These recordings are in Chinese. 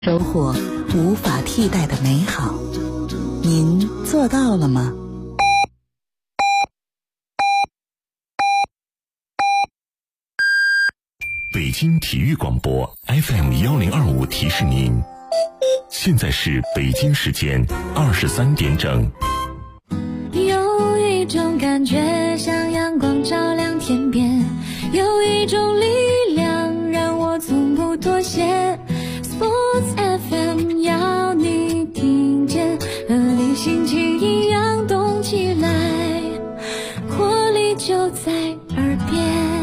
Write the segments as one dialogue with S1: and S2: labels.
S1: 收获无法替代的美好，您做到了吗？
S2: 北京体育广播 FM1025提示您，现在是北京时间23点整。
S3: 有一种感觉像阳光照亮天边，有一种力量让我从不妥协。Sports FM 要你听见，和你心情一样动起来，活力就在耳边。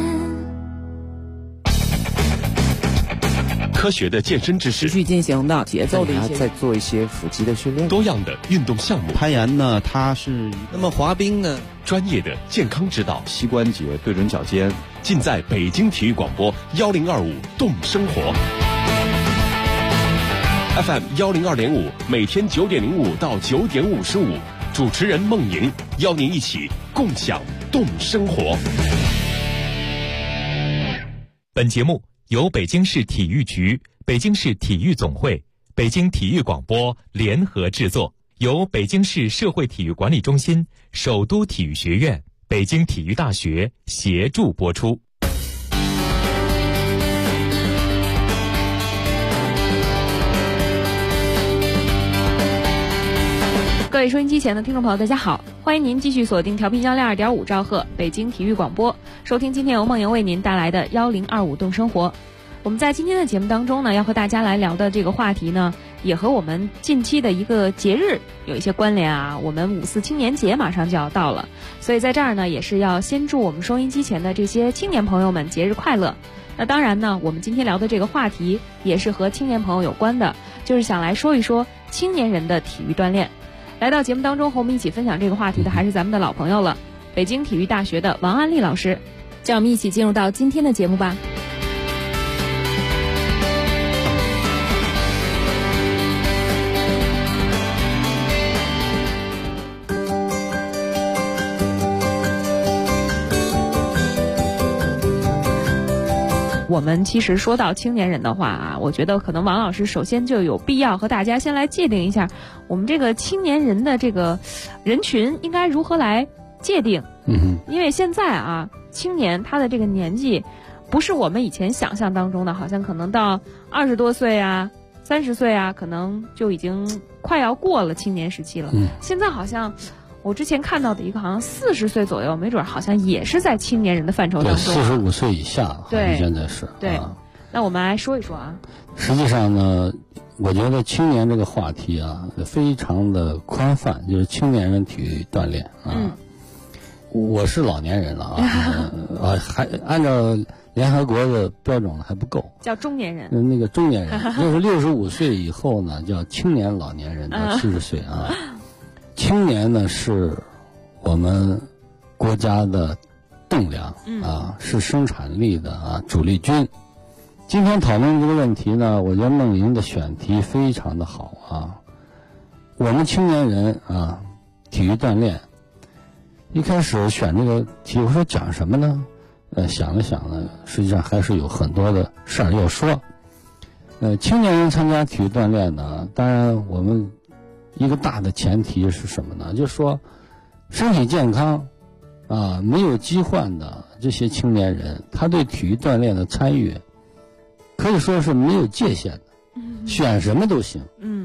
S4: 科学的健身知识，
S5: 持续进行的节奏的一些，
S6: 再做一些腹肌的训练，
S4: 多样的运动项目。
S7: 攀岩呢，它是
S5: 那么滑冰呢，
S4: 专业的健康指导，
S7: 膝关节对准脚尖，
S4: 尽在北京体育广播1025动生活。FM102.5，每天9点05到9点55，主持人孟莹邀您一起共享动生活。
S8: 本节目由北京市体育局、北京市体育总会、北京体育广播联合制作，由北京市社会体育管理中心、首都体育学院、北京体育大学协助播出。
S9: 各位收音机前的听众朋友，大家好，欢迎您继续锁定调频102.5兆赫北京体育广播，收听今天由梦莹为您带来的1025动生活。我们在今天的节目当中呢，要和大家来聊的这个话题呢，也和我们近期的一个节日有一些关联啊。我们5·4青年节马上就要到了，所以在这儿呢，也是要先祝我们收音机前的这些青年朋友们节日快乐。那当然呢，我们今天聊的这个话题也是和青年朋友有关的，就是想来说一说青年人的体育锻炼。来到节目当中和我们一起分享这个话题的还是咱们的老朋友了，北京体育大学的王安丽老师。让我们一起进入到今天的节目吧。我们其实说到青年人的话啊，我觉得可能王老师首先就有必要和大家先来界定一下，我们这个青年人的这个人群应该如何来界定。因为现在啊，青年他的这个年纪不是我们以前想象当中的，好像可能到20多岁啊、30岁啊，可能就已经快要过了青年时期了。现在好像我之前看到的一个，好像40岁左右，没准好像也是在青年人的范畴当中。
S6: 对，45岁以下，对，现在是。
S9: 对，那我们来说一说啊。
S6: 实际上呢，我觉得青年这个话题啊，非常的宽泛，就是青年人体育锻炼啊。我是老年人了啊，还按照联合国的标准还不够，
S9: 叫中年人。
S6: 那个中年人就是65岁以后呢，叫青年老年人到70岁啊。青年呢是我们国家的栋梁啊，是生产力的啊主力军。今天讨论这个问题呢，我觉得梦莹的选题非常的好啊。我们青年人啊，体育锻炼，一开始选这个题，我说讲什么呢？想了想呢，实际上还是有很多的事儿要说。青年人参加体育锻炼呢，当然我们一个大的前提是什么呢？就是说身体健康啊，没有疾患的这些青年人，他对体育锻炼的参与可以说是没有界限的，选什么都行。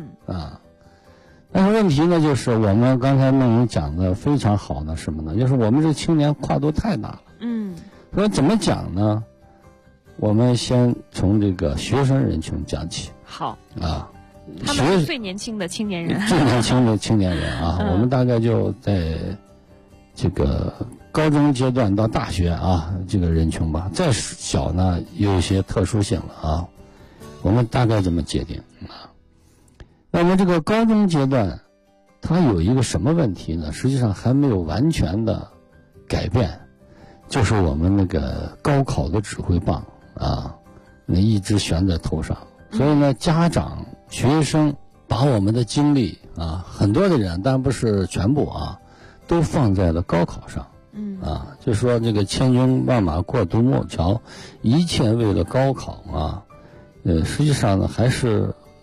S6: 但是问题呢，就是我们刚才梦莹讲的非常好的什么呢？就是我们这青年跨度太大了。说怎么讲呢？我们先从这个学生人群讲起。
S9: 好
S6: 啊。
S9: 他们是最年轻的青年人，
S6: 最年轻的青年人啊，我们大概就在这个高中阶段到大学啊这个人群吧，再小呢有一些特殊性了啊，我们大概这么界定啊。那么这个高中阶段，它有一个什么问题呢？实际上还没有完全的改变，就是我们那个高考的指挥棒啊，那一直悬在头上，所以呢，家长学生把我们的精力啊，很多的人，但不是全部啊，都放在了高考上。就说这个千军万马过独木桥，一切为了高考啊。实际上呢，还是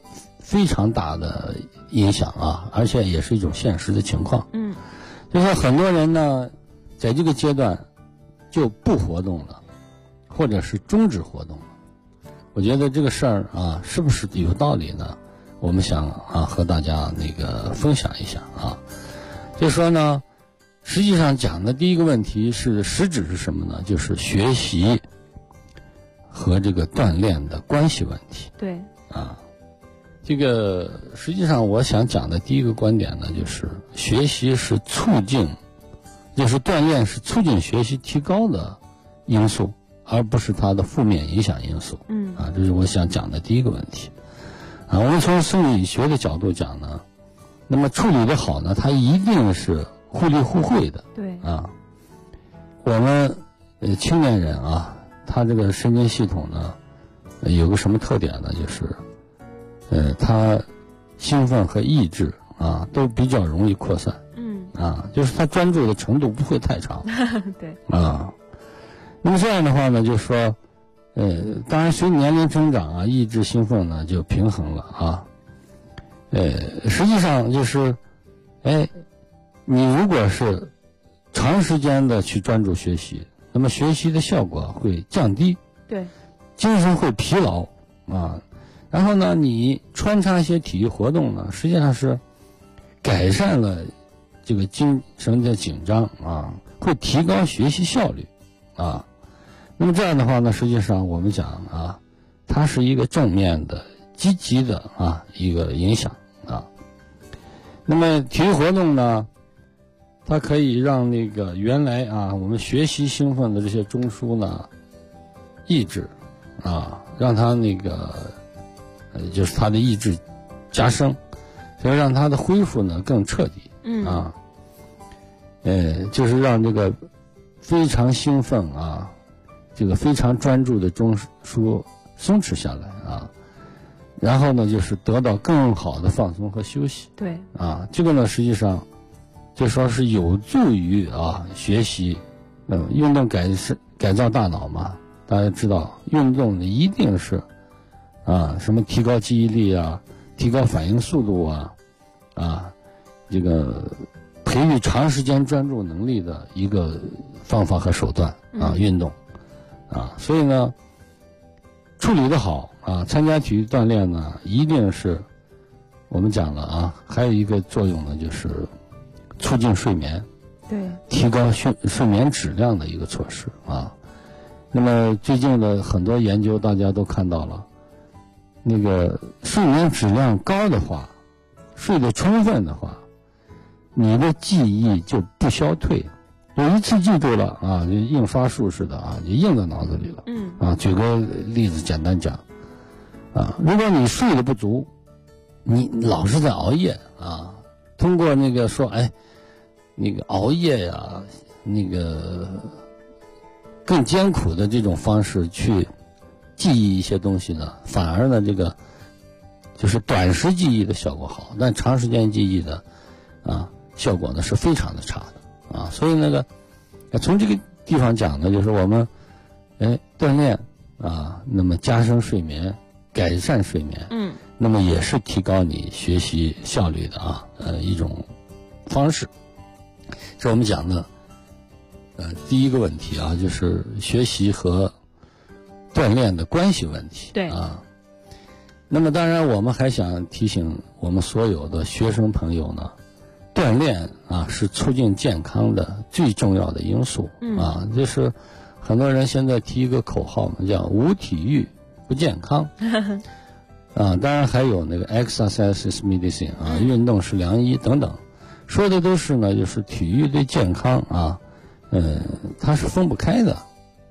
S6: 非常大的影响啊，而且也是一种现实的情况。就是很多人呢，在这个阶段就不活动了，或者是终止活动了。我觉得这个事儿啊，是不是有道理呢？我们想啊，和大家那个分享一下啊。就说呢，实际上讲的第一个问题是实质是什么呢？就是学习和这个锻炼的关系问题。
S9: 对。
S6: 啊，这个实际上我想讲的第一个观点呢，就是学习是促进，就是锻炼是促进学习提高的因素，而不是它的负面影响因素。这是我想讲的第一个问题。我们从生理学的角度讲呢，那么处理的好呢，它一定是互利互惠的。
S9: 对。
S6: 我们青年人啊，他这个神经系统呢，有个什么特点呢？就是他兴奋和抑制啊都比较容易扩散。就是他专注的程度不会太长。
S9: 对。
S6: 那么这样的话呢，就是说，当然随年龄增长啊，抑制兴奋呢就平衡了啊。实际上就是，你如果是长时间的去专注学习，那么学习的效果会降低。
S9: 对。
S6: 精神会疲劳啊。然后呢，你穿插一些体育活动呢，实际上是改善了这个精神的紧张啊，会提高学习效率啊。那么这样的话呢，实际上我们讲啊，它是一个正面的、积极的啊一个影响啊。那么体育活动呢，它可以让那个原来啊我们学习兴奋的这些中枢呢抑制啊，让它那个就是它的抑制加深，所以让它的恢复呢更彻底。就是让这个非常兴奋啊，这个非常专注的中枢松弛下来啊，然后呢就是得到更好的放松和休息。
S9: 对。
S6: 这个呢实际上就说是有助于啊学习。运动改造大脑嘛，大家知道运动呢一定是什么提高记忆力啊，提高反应速度啊，这个培育长时间专注能力的一个方法和手段运动所以呢处理的好参加体育锻炼呢，一定是我们讲了还有一个作用呢，就是促进睡眠，
S9: 对，
S6: 提高睡眠质量的一个措施那么最近的很多研究大家都看到了，那个睡眠质量高的话，睡得充分的话，你的记忆就不消退，有一次记住了就印刷术似的就印在脑子里了。举个例子简单讲如果你睡得不足，你老是在熬夜通过那个说那个熬夜呀，那个更艰苦的这种方式去记忆一些东西呢，反而呢这个就是短时记忆的效果好，但长时间记忆的效果呢是非常的差的所以那个从这个地方讲呢，就是我们锻炼那么加深睡眠，改善睡眠，那么也是提高你学习效率的一种方式。这是我们讲的第一个问题就是学习和锻炼的关系问题。
S9: 对
S6: 那么当然我们还想提醒我们所有的学生朋友呢，锻炼是促进健康的最重要的因素就是很多人现在提一个口号嘛，叫无体育不健康当然还有那个 exercise is medicine 运动是良医等等，说的都是呢就是体育对健康它是分不开的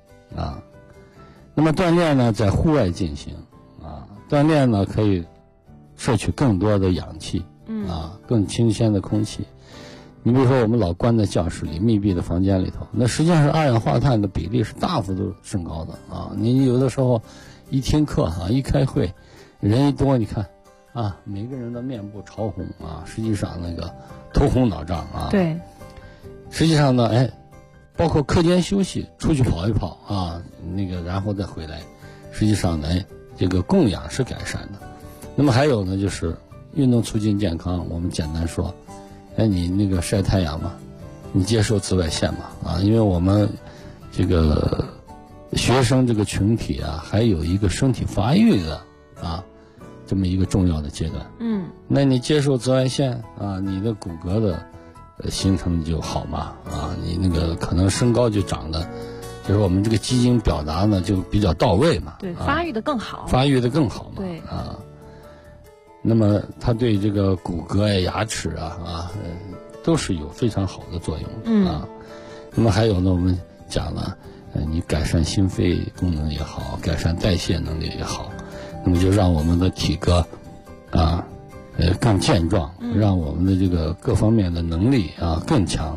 S6: 那么锻炼呢在户外进行锻炼呢可以摄取更多的氧气更新鲜的空气。你比如说我们老关在教室里密闭的房间里头，那实际上是二氧化碳的比例是大幅度升高的你有的时候一听课一开会人一多，你看每个人的面部潮红实际上那个头昏脑胀
S9: 对，
S6: 实际上呢包括课间休息出去跑一跑那个然后再回来，实际上呢这个供氧是改善的。 那么还有呢，就是运动促进健康，我们简单说，你那个晒太阳嘛，你接受紫外线嘛，因为我们这个学生这个群体啊，还有一个身体发育的这么一个重要的阶段。那你接受紫外线你的骨骼的形成就好嘛，你那个可能身高就长得，就是我们这个基因表达呢就比较到位嘛。
S9: 对，发育的更好。
S6: 发育的更好嘛。
S9: 对
S6: 那么它对这个骨骼呀、牙齿都是有非常好的作用那么还有呢，我们讲了，你改善心肺功能也好，改善代谢能力也好，那么就让我们的体格更健壮，让我们的这个各方面的能力更强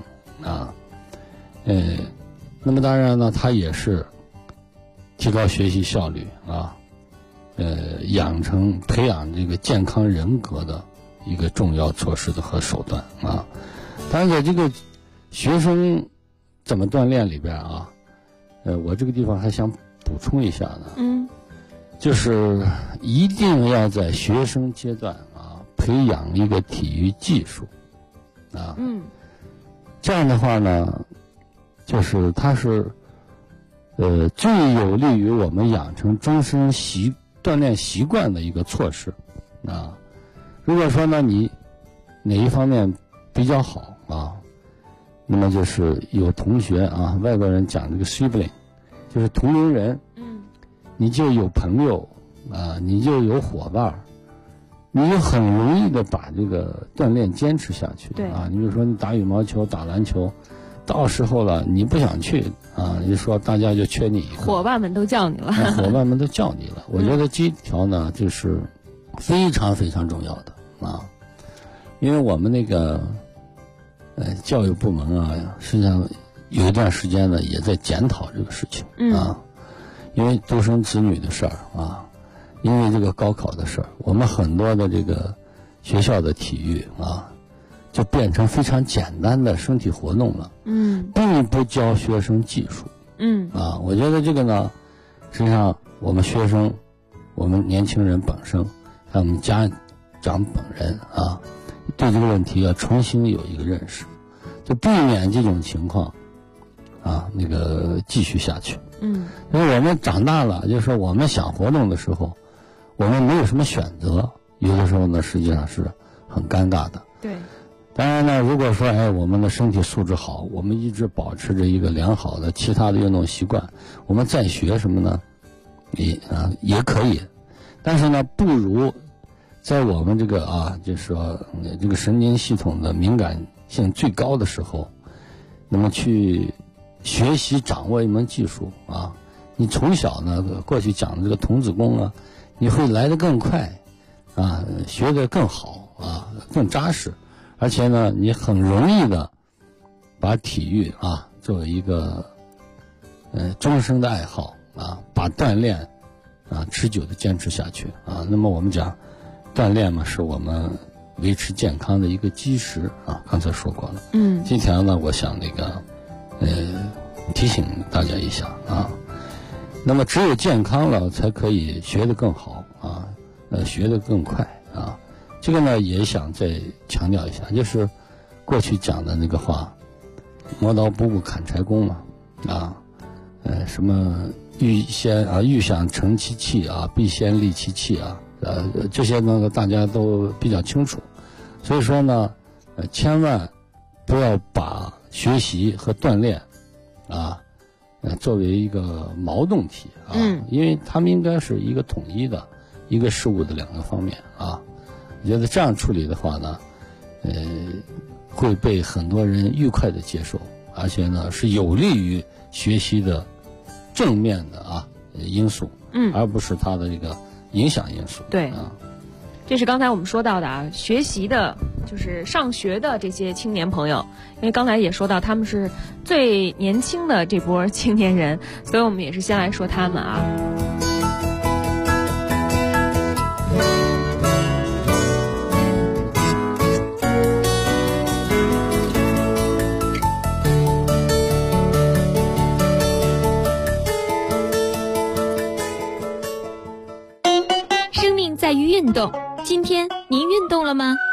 S6: 那么当然呢，它也是提高学习效率培养这个健康人格的一个重要措施的和手段当然在这个学生怎么锻炼里边我这个地方还想补充一下呢就是一定要在学生阶段培养一个体育技术这样的话呢，就是它是最有利于我们养成终身锻炼习惯的一个措施如果说呢你哪一方面比较好那么就是有同学外国人讲这个 sibling， 就是同龄人你就有朋友你就有伙伴，你就很容易的把这个锻炼坚持下去你比如说你打羽毛球、打篮球，到时候了你不想去你说大家就缺你一个，
S9: 伙伴们都叫你了
S6: 伙伴们都叫你了我觉得这一条呢就是非常非常重要的因为我们那个教育部门实际上有一段时间呢也在检讨这个事情因为独生子女的事儿因为这个高考的事儿，我们很多的这个学校的体育就变成非常简单的身体活动了并不教学生技术我觉得这个呢实际上我们学生我们年轻人本身还有我们家长本人对这个问题要重新有一个认识，就避免这种情况那个继续下去因为我们长大了，就是说我们想活动的时候我们没有什么选择，有的时候呢实际上是很尴尬的
S9: 对，
S6: 当然呢如果说我们的身体素质好，我们一直保持着一个良好的其他的运动习惯，我们再学什么呢也可以，但是呢不如在我们这个就是说这个神经系统的敏感性最高的时候，那么去学习掌握一门技术你从小呢过去讲的这个童子功你会来得更快学得更好更扎实，而且呢你很容易的把体育作为一个终生的爱好把锻炼持久的坚持下去那么我们讲锻炼嘛是我们维持健康的一个基石刚才说过了今天呢我想那个提醒大家一下那么只有健康了才可以学得更好学得更快这个呢也想再强调一下，就是过去讲的那个话，磨刀不误砍柴工嘛什么欲想成其器必先利其器这些呢大家都比较清楚，所以说呢千万不要把学习和锻炼作为一个矛盾体因为他们应该是一个统一的一个事物的两个方面我觉得这样处理的话呢会被很多人愉快的接受，而且呢是有利于学习的正面的因素而不是它的这个影响因素
S9: 对这是刚才我们说到的学习的就是上学的这些青年朋友，因为刚才也说到他们是最年轻的这波青年人，所以我们也是先来说他们
S3: 生命在于运动， 今天您运动了吗？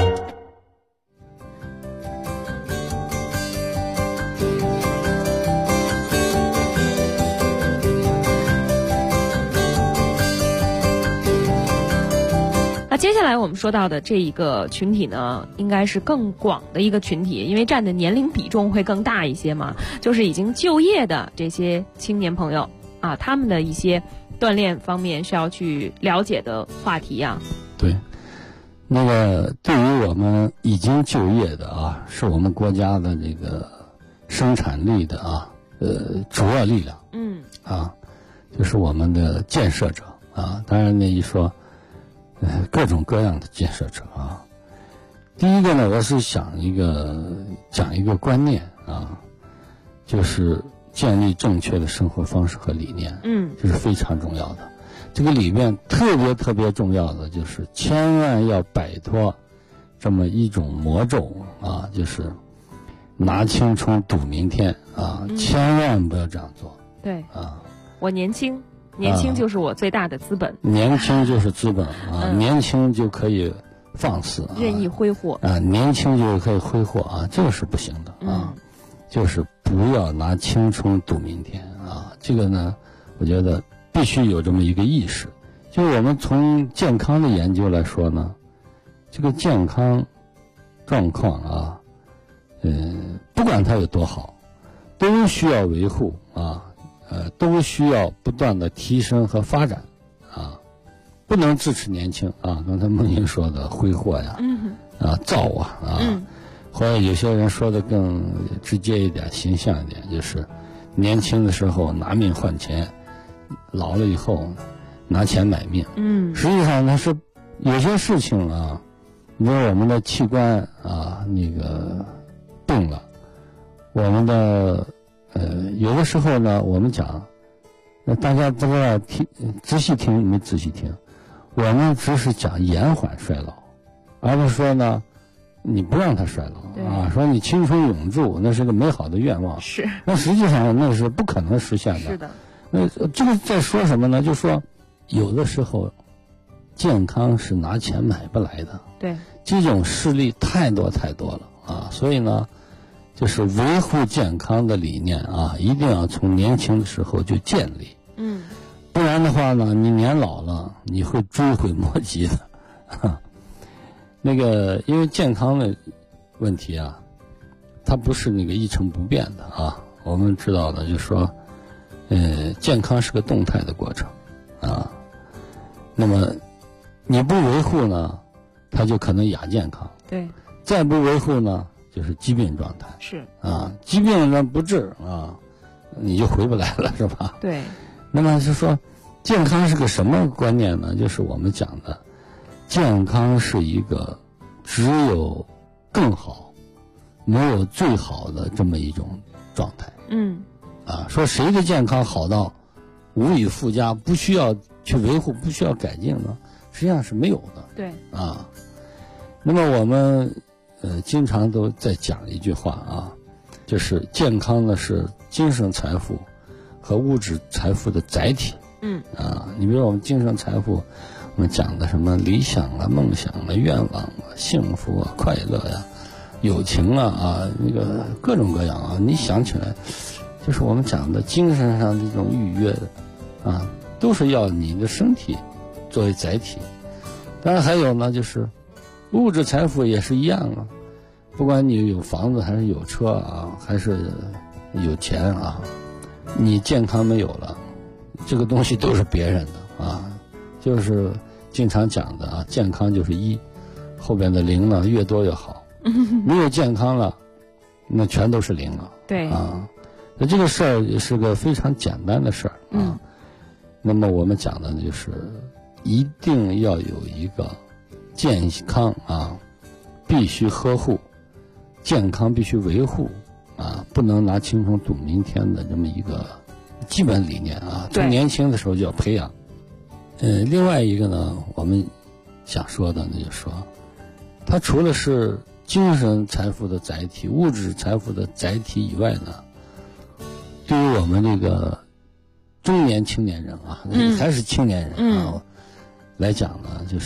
S9: 那接下来我们说到的这一个群体呢，应该是更广的一个群体，因为占的年龄比重会更大一些嘛，就是已经就业的这些青年朋友啊，他们的一些锻炼方面需要去了解的话题啊。
S6: 对，那个对于我们已经就业的啊，是我们国家的这个生产力的啊，主要力量。就是我们的建设者啊。当然呢，一说，各种各样的建设者啊。第一个呢，我是讲一个观念啊，就是建立正确的生活方式和理念。这是非常重要的。这个里面特别重要的就是千万要摆脱这么一种魔咒啊，就是拿青春赌明天啊，千万不要这样做。
S9: 对
S6: 啊，
S9: 我年轻就是我最大的资本。
S6: 年轻就是资本啊，年轻就可以放肆，
S9: 任意挥霍
S6: 啊，年轻就可以挥霍啊，这个是不行的啊，就是不要拿青春赌明天啊。这个呢，我觉得必须有这么一个意识。就是我们从健康的研究来说呢，这个健康状况啊，不管它有多好，都需要维护啊，都需要不断的提升和发展啊，不能支持年轻啊。刚才孟莹说的挥霍呀，造啊，或者有些人说的更直接一点、形象一点，就是年轻的时候拿命换钱，老了以后拿钱买命。实际上呢是有些事情啊，比如我们的器官啊那个病了，我们的有的时候呢，我们讲，大家不知道仔细听没仔细听，我们只是讲延缓衰老，而不是说呢你不让它衰老啊，说你青春永驻，那是个美好的愿望，
S9: 是，
S6: 那实际上那是不可能实现的。
S9: 是的。
S6: 那这个在说什么呢？就说有的时候健康是拿钱买不来的，
S9: 对，
S6: 这种事例太多了啊，所以呢就是维护健康的理念啊，一定要从年轻的时候就建立。不然的话呢，你年老了你会追悔莫及的。那个因为健康的问题啊，它不是那个一成不变的啊。我们知道的就是说，健康是个动态的过程啊。那么你不维护呢，它就可能亚健康。
S9: 对，
S6: 再不维护呢，就是疾病状态。
S9: 是
S6: 啊，疾病呢不治啊，你就回不来了，是吧？
S9: 对。
S6: 那么是说，健康是个什么观念呢？就是我们讲的，健康是一个只有更好，没有最好的这么一种状态。说谁的健康好到无以复加，不需要去维护，不需要改进呢？实际上是没有的。
S9: 对
S6: 啊，那么我们经常都在讲一句话啊，就是健康呢是精神财富和物质财富的载体。你比如我们精神财富，我们讲的什么理想啊、梦想啊、愿望啊、幸福啊、快乐呀、友情啊那个各种各样啊，你想起来，就是我们讲的精神上这种愉悦的啊，都是要你的身体作为载体。当然还有呢，就是物质财富也是一样啊，不管你有房子还是有车啊，还是有钱啊，你健康没有了，这个东西都是别人的啊。就是经常讲的啊，健康就是一，后边的零呢越多越好。没有健康了，那全都是零了。
S9: 对
S6: 啊，那这个事儿也是个非常简单的事儿啊。那么我们讲的就是一定要有一个健康啊，必须呵护，健康必须维护啊，不能拿青春赌明天的这么一个基本理念啊，从年轻的时候就要培养。另外一个呢，我们想说的呢，就是说，它除了是精神财富的载体、物质财富的载体以外呢，对于我们这个中年青年人啊，还是青年人啊来讲呢，就是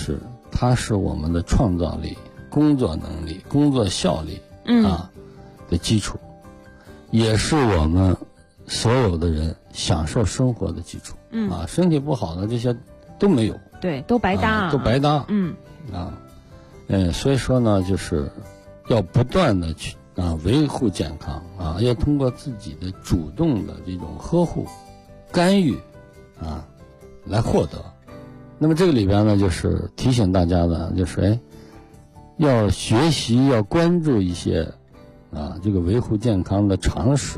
S6: 它是我们的创造力、工作能力、工作效率的基础，也是我们所有的人享受生活的基础。身体不好的这些都没有，
S9: 对，都白搭，
S6: 都白搭。所以说呢，就是要不断的去维护健康要通过自己的主动的这种呵护、干预来获得。那么这个里边呢，就是提醒大家的，就是要学习，要关注一些这个维护健康的常识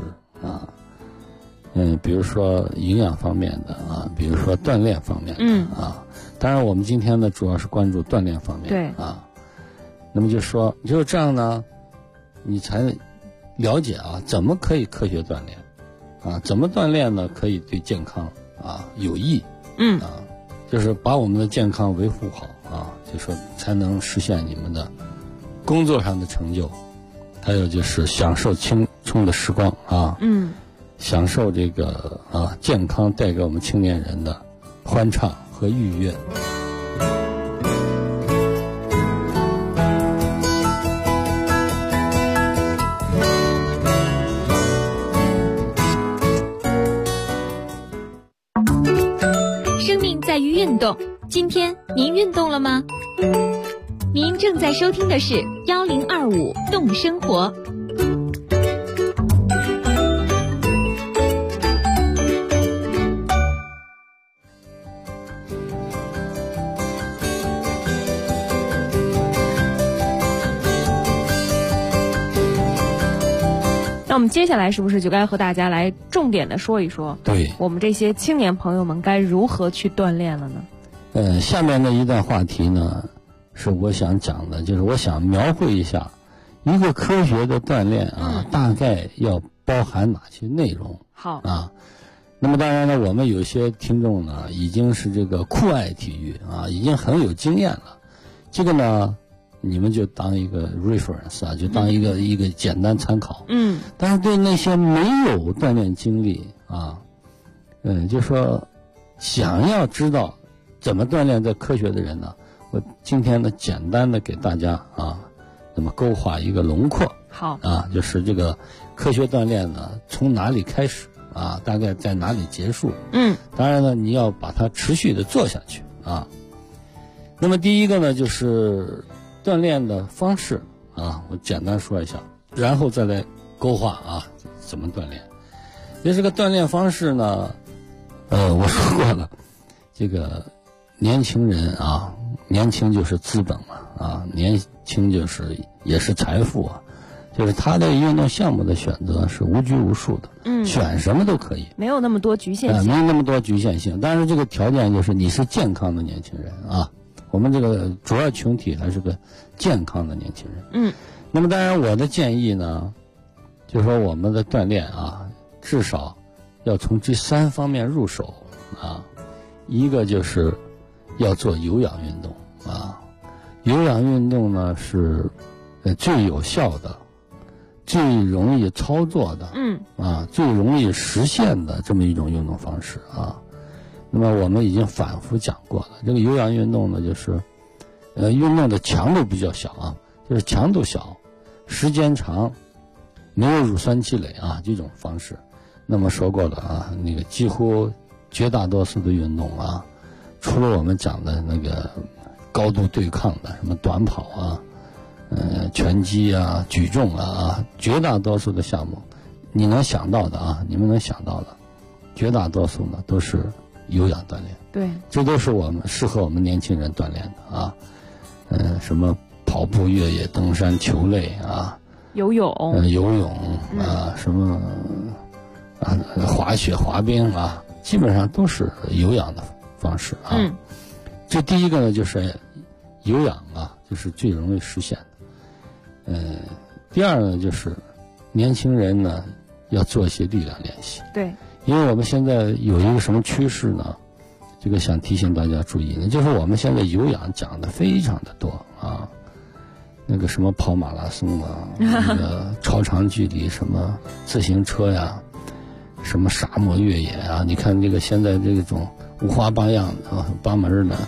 S6: 比如说营养方面的比如说锻炼方面的当然我们今天呢主要是关注锻炼方面
S9: 对
S6: 那么就说就是这样呢，你才了解怎么可以科学锻炼怎么锻炼呢可以对健康有益就是把我们的健康维护好就说才能实现你们的工作上的成就，还有就是享受青春的时光享受这个健康带给我们青年人的欢畅和愉悦。
S3: 生命在于运动，今天您运动了吗？您正在收听的是1025动生活。
S9: 那我们接下来是不是就该和大家来重点的说一说，
S6: 对
S9: 我们这些青年朋友们该如何去锻炼了呢？
S6: 下面的一段话题呢，是我想讲的，就是我想描绘一下一个科学的锻炼大概要包含哪些内容。
S9: 好
S6: 那么当然呢，我们有些听众呢已经是这个酷爱体育已经很有经验了，这个呢你们就当一个 reference 就当一个简单参考。但是对那些没有锻炼经历就说想要知道怎么锻炼在科学的人呢，我今天呢简单的给大家那么勾画一个轮廓。
S9: 好
S6: 就是这个科学锻炼呢从哪里开始大概在哪里结束。当然呢你要把它持续的做下去那么第一个呢就是锻炼的方式我简单说一下，然后再来勾画怎么锻炼。这个锻炼方式呢我说过了，这个年轻人年轻就是资本嘛年轻就是也是财富就是他的运动项目的选择是无拘无束的，选什么都可以，
S9: 没有那么多局限性，
S6: 没有那么多局限性。但是这个条件就是你是健康的年轻人我们这个主要群体还是个健康的年轻人。那么当然我的建议呢，就是说我们的锻炼至少要从这3方面入手一个就是要做有氧运动有氧运动呢是最有效的、最容易操作的最容易实现的这么一种运动方式那么我们已经反复讲过了，这个有氧运动呢就是运动的强度比较小就是强度小、时间长、没有乳酸积累这种方式。那么说过了那个几乎绝大多数的运动除了我们讲的那个高度对抗的什么短跑拳击举重绝大多数的项目你能想到的你们能想到的绝大多数呢都是有氧锻炼。
S9: 对，这
S6: 都是我们适合我们年轻人锻炼的什么跑步、越野、登山、球类
S9: 游泳
S6: 什么滑雪、滑冰基本上都是有氧的方式这第一个呢就是有氧就是最容易实现的第二呢就是年轻人呢要做一些力量练习。
S9: 对，
S6: 因为我们现在有一个什么趋势呢，这个想提醒大家注意呢，就是我们现在有氧讲的非常的多那个什么跑马拉松那个超长距离什么自行车呀，什么沙漠越野你看这个现在这种五花八样的八门的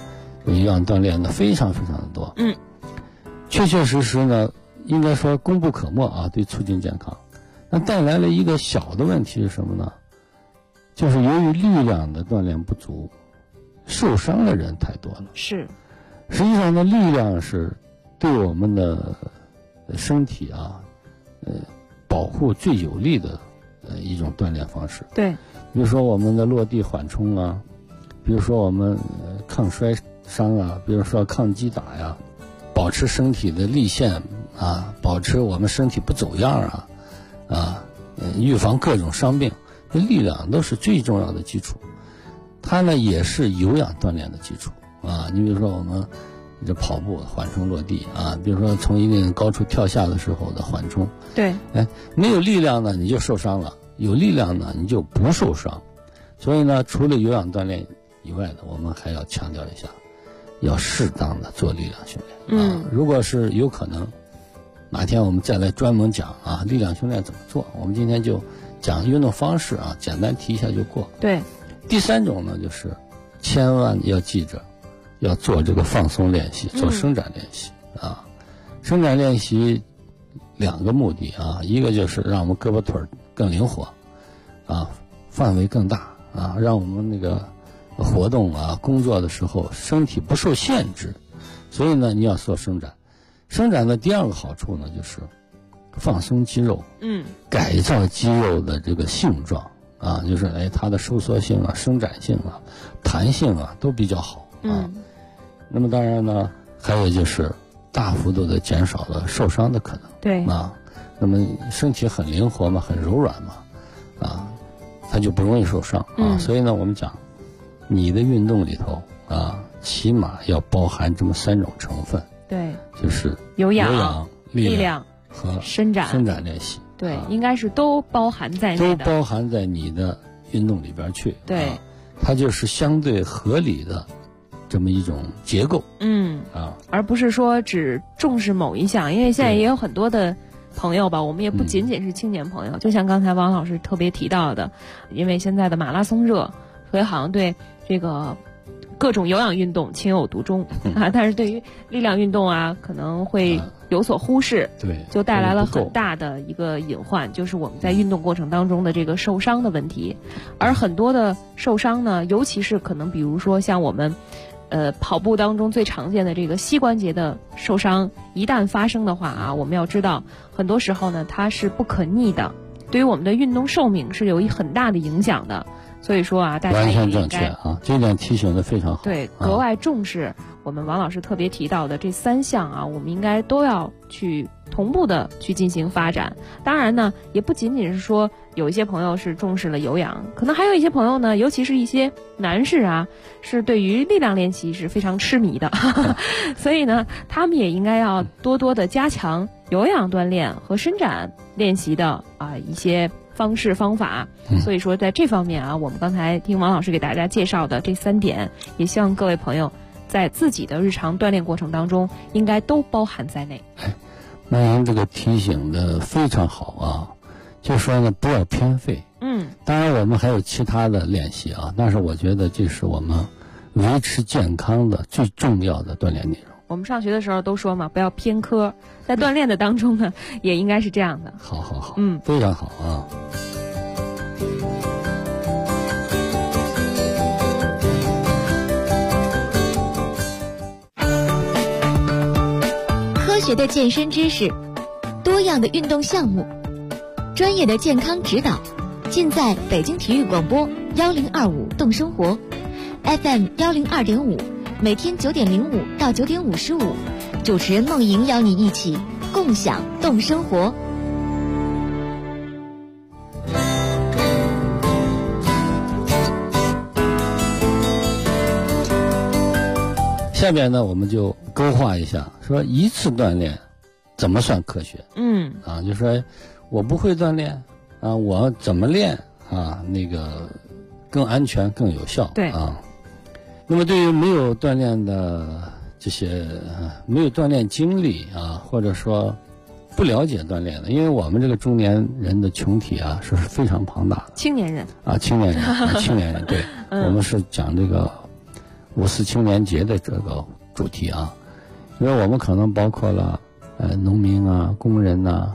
S6: 有氧锻炼的非常非常的多。确确实实呢，应该说功不可没啊，对促进健康。那带来了一个小的问题是什么呢？就是由于力量的锻炼不足，受伤的人太多了。
S9: 是，
S6: 实际上呢，力量是对我们的身体啊，保护最有利的一种锻炼方式。
S9: 对，
S6: 比如说我们的落地缓冲啊，比如说我们抗摔伤啊，比如说抗击打呀，保持身体的力线啊，保持我们身体不走样啊，预防各种伤病，这力量都是最重要的基础。它呢也是有氧锻炼的基础啊。你比如说我们这跑步缓冲落地啊，比如说从一定高处跳下的时候的缓冲。
S9: 对，
S6: 没有力量呢你就受伤了，有力量呢你就不受伤。所以呢，除了有氧锻炼以外呢，我们还要强调一下，要适当的做力量训练。如果是有可能，哪天我们再来专门讲啊，力量训练怎么做。我们今天就讲运动方式啊，简单提一下就过。
S9: 对。
S6: 第三种呢，就是千万要记着，要做这个放松练习，做伸展练习啊。伸展练习2个目的啊，一个就是让我们胳膊腿更灵活啊，范围更大啊，让我们那个活动啊，工作的时候身体不受限制。所以呢，你要做伸展。伸展的第2个好处呢，就是放松肌肉，改造肌肉的这个性状啊，就是它的收缩性啊、伸展性啊、弹性啊都比较好啊。那么当然呢，还有就是大幅度的减少了受伤的可能。
S9: 对
S6: 啊，那么身体很灵活嘛，很柔软嘛，啊，它就不容易受伤啊。所以呢，我们讲你的运动里头啊，起码要包含这么3种成分。
S9: 对，
S6: 就是
S9: 有氧、
S6: 力
S9: 量
S6: 和
S9: 伸展
S6: 练习。
S9: 对，应该是都包含在内的，
S6: 都包含在你的运动里边去。
S9: 对，
S6: 它就是相对合理的这么一种结构。
S9: 而不是说只重视某一项，因为现在也有很多的朋友吧，我们也不仅仅是青年朋友，就像刚才王老师特别提到的，因为现在的马拉松热，所以好像对这个各种有氧运动情有独钟啊，但是对于力量运动啊，可能会有所忽视，
S6: 对，
S9: 就带来了很大的一个隐患，就是我们在运动过程当中的这个受伤的问题。而很多的受伤呢，尤其是可能比如说像我们跑步当中最常见的这个膝关节的受伤，一旦发生的话啊，我们要知道很多时候呢它是不可逆的，对于我们的运动寿命是有很大的影响的。所以说啊，大家也
S6: 完全正确啊，这点提醒的非常好。
S9: 对，格外重视我们王老师特别提到的这3项啊，我们应该都要去同步的去进行发展。当然呢，也不仅仅是说有一些朋友是重视了有氧，可能还有一些朋友呢，尤其是一些男士啊，是对于力量练习是非常痴迷的，所以呢，他们也应该要多多的加强有氧锻炼和伸展练习的一些方式方法。所以说在这方面啊，我们刚才听王老师给大家介绍的这3点，也希望各位朋友在自己的日常锻炼过程当中应该都包含在内。
S6: 那您这个提醒的非常好啊，就说呢不要偏废。当然我们还有其他的练习啊，但是我觉得这是我们维持健康的最重要的锻炼内容。
S9: 我们上学的时候都说嘛，不要偏科，在锻炼的当中呢，也应该是这样的。
S6: 好，非常好啊。
S3: 科学的健身知识，多样的运动项目，专业的健康指导，尽在北京体育广播1025动生活 FM 102.5，每天9点05到9点55，主持人梦莹邀你一起共享动生活。
S6: 下边呢，我们就勾画一下，说一次锻炼怎么算科学？就说我不会锻炼啊，我怎么练啊？那个更安全、更有效。
S9: 对
S6: 啊。那么对于没有锻炼的这些没有锻炼经历啊，或者说不了解锻炼的，因为我们这个中年人的群体啊是非常庞大的。
S9: 青年人
S6: 啊，青年人对，我们是讲这个 5·4青年节的这个主题啊，因为我们可能包括了农民啊、工人呐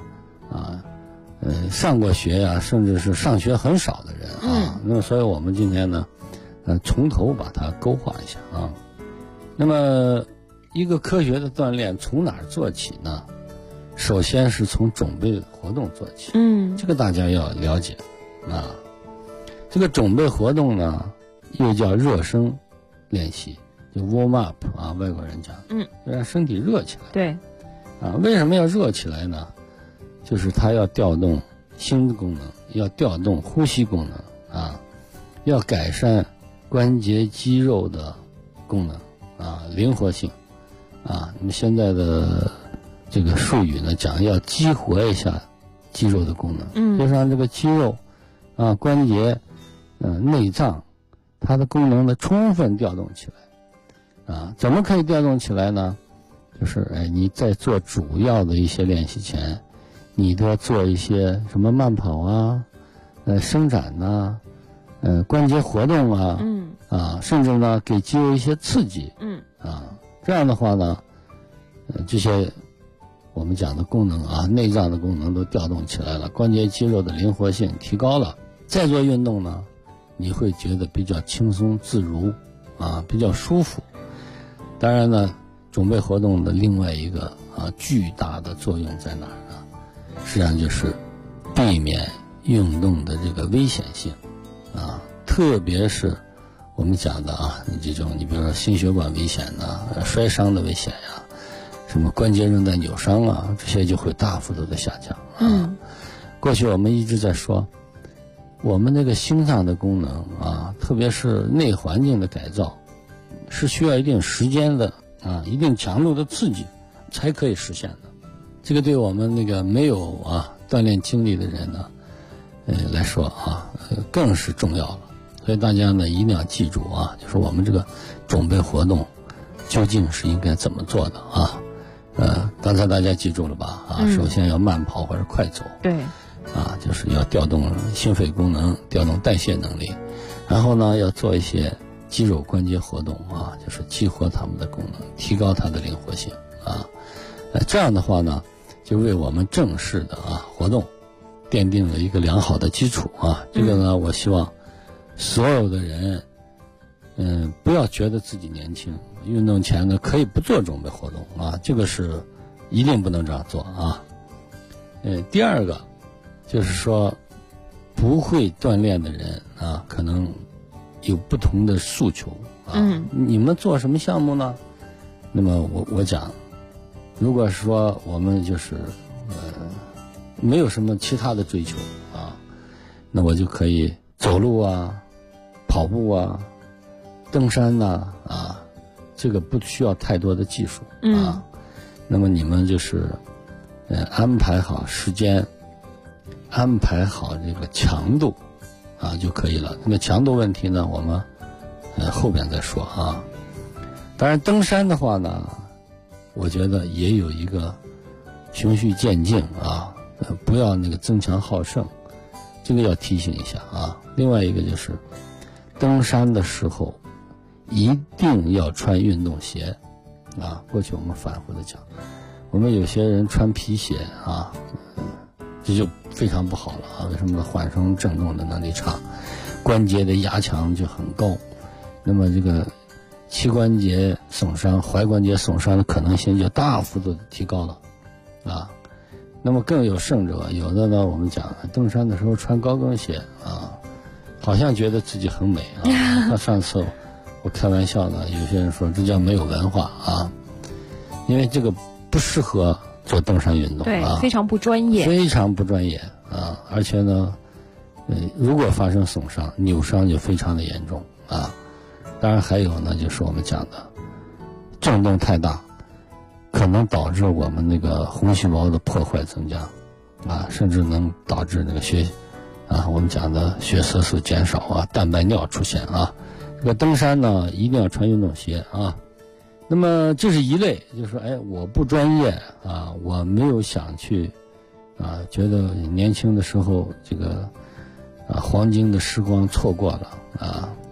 S6: 上过学呀，甚至是上学很少的人啊。那么所以我们今天呢从头把它勾画一下啊。那么一个科学的锻炼从哪儿做起呢？首先是从种背活动做起，这个大家要了解啊。这个种背活动呢，又叫热身练习，就 warm up 啊，外国人讲，要让身体热起来。
S9: 对，
S6: 啊，为什么要热起来呢？就是它要调动心功能，要调动呼吸功能啊，要改善关节肌肉的功能啊，灵活性啊。那么现在的这个术语呢，讲要激活一下肌肉的功能，就让这个肌肉啊、关节、内脏，它的功能呢充分调动起来啊。怎么可以调动起来呢？就是你在做主要的一些练习前，你都要做一些什么慢跑啊、伸展呐、关节活动啊，甚至呢给肌肉一些刺激，这样的话呢，这些我们讲的功能啊，内脏的功能都调动起来了，关节肌肉的灵活性提高了，再做运动呢，你会觉得比较轻松自如啊，比较舒服。当然呢，种背活动的另外一个巨大的作用在哪儿呢？实际上就是避免运动的这个危险性啊，特别是我们讲的你这种，你比如说心血管危险摔伤的危险呀，什么关节韧带扭伤啊，这些就会大幅度的下降啊。过去我们一直在说，我们那个心脏的功能啊，特别是内环境的改造，是需要一定时间的一定强度的刺激才可以实现的。这个对我们那个没有锻炼经历的人呢，来说更是重要了。所以大家呢一定要记住就是我们这个种背活动究竟是应该怎么做的刚才大家记住了吧首先要慢跑或者快走，
S9: 对
S6: 就是要调动心肺功能，调动代谢能力，然后呢要做一些肌肉关节活动就是激活它们的功能，提高它的灵活性这样的话呢，就为我们正式的活动奠定了一个良好的基础这个呢，我希望所有的人不要觉得自己年轻，运动前呢可以不做种背活动这个是一定不能这样做第二个就是说，不会锻炼的人可能有不同的诉求你们做什么项目呢？那么我讲，如果说我们就是没有什么其他的追求那我就可以走路跑步登山这个不需要太多的技术那么你们就是安排好时间，安排好这个强度就可以了。那么强度问题呢，我们后边再说当然登山的话呢，我觉得也有一个循序渐进不要那个争强好胜，这个要提醒一下另外一个就是登山的时候一定要穿运动鞋过去我们反复的讲，我们有些人穿皮鞋这就非常不好了为什么呢？缓冲震动的能力差，关节的压强就很高，那么这个膝关节损伤、踝关节损伤的可能性就大幅度的提高了那么更有甚者，有的呢我们讲登山的时候穿高跟鞋好像觉得自己很美那上次我开玩笑呢，有些人说这叫没有文化因为这个不适合做登山运动
S9: 对非常不专业，
S6: 非常不专业而且呢如果发生损伤扭伤就非常的严重当然还有呢就是我们讲的震动太大，可能导致我们那个红细胞的破坏增加甚至能导致那个我们讲的血色素减少蛋白尿出现这个登山呢一定要穿运动鞋那么这是一类，就是说我不专业我没有想去觉得年轻的时候这个黄金的时光错过了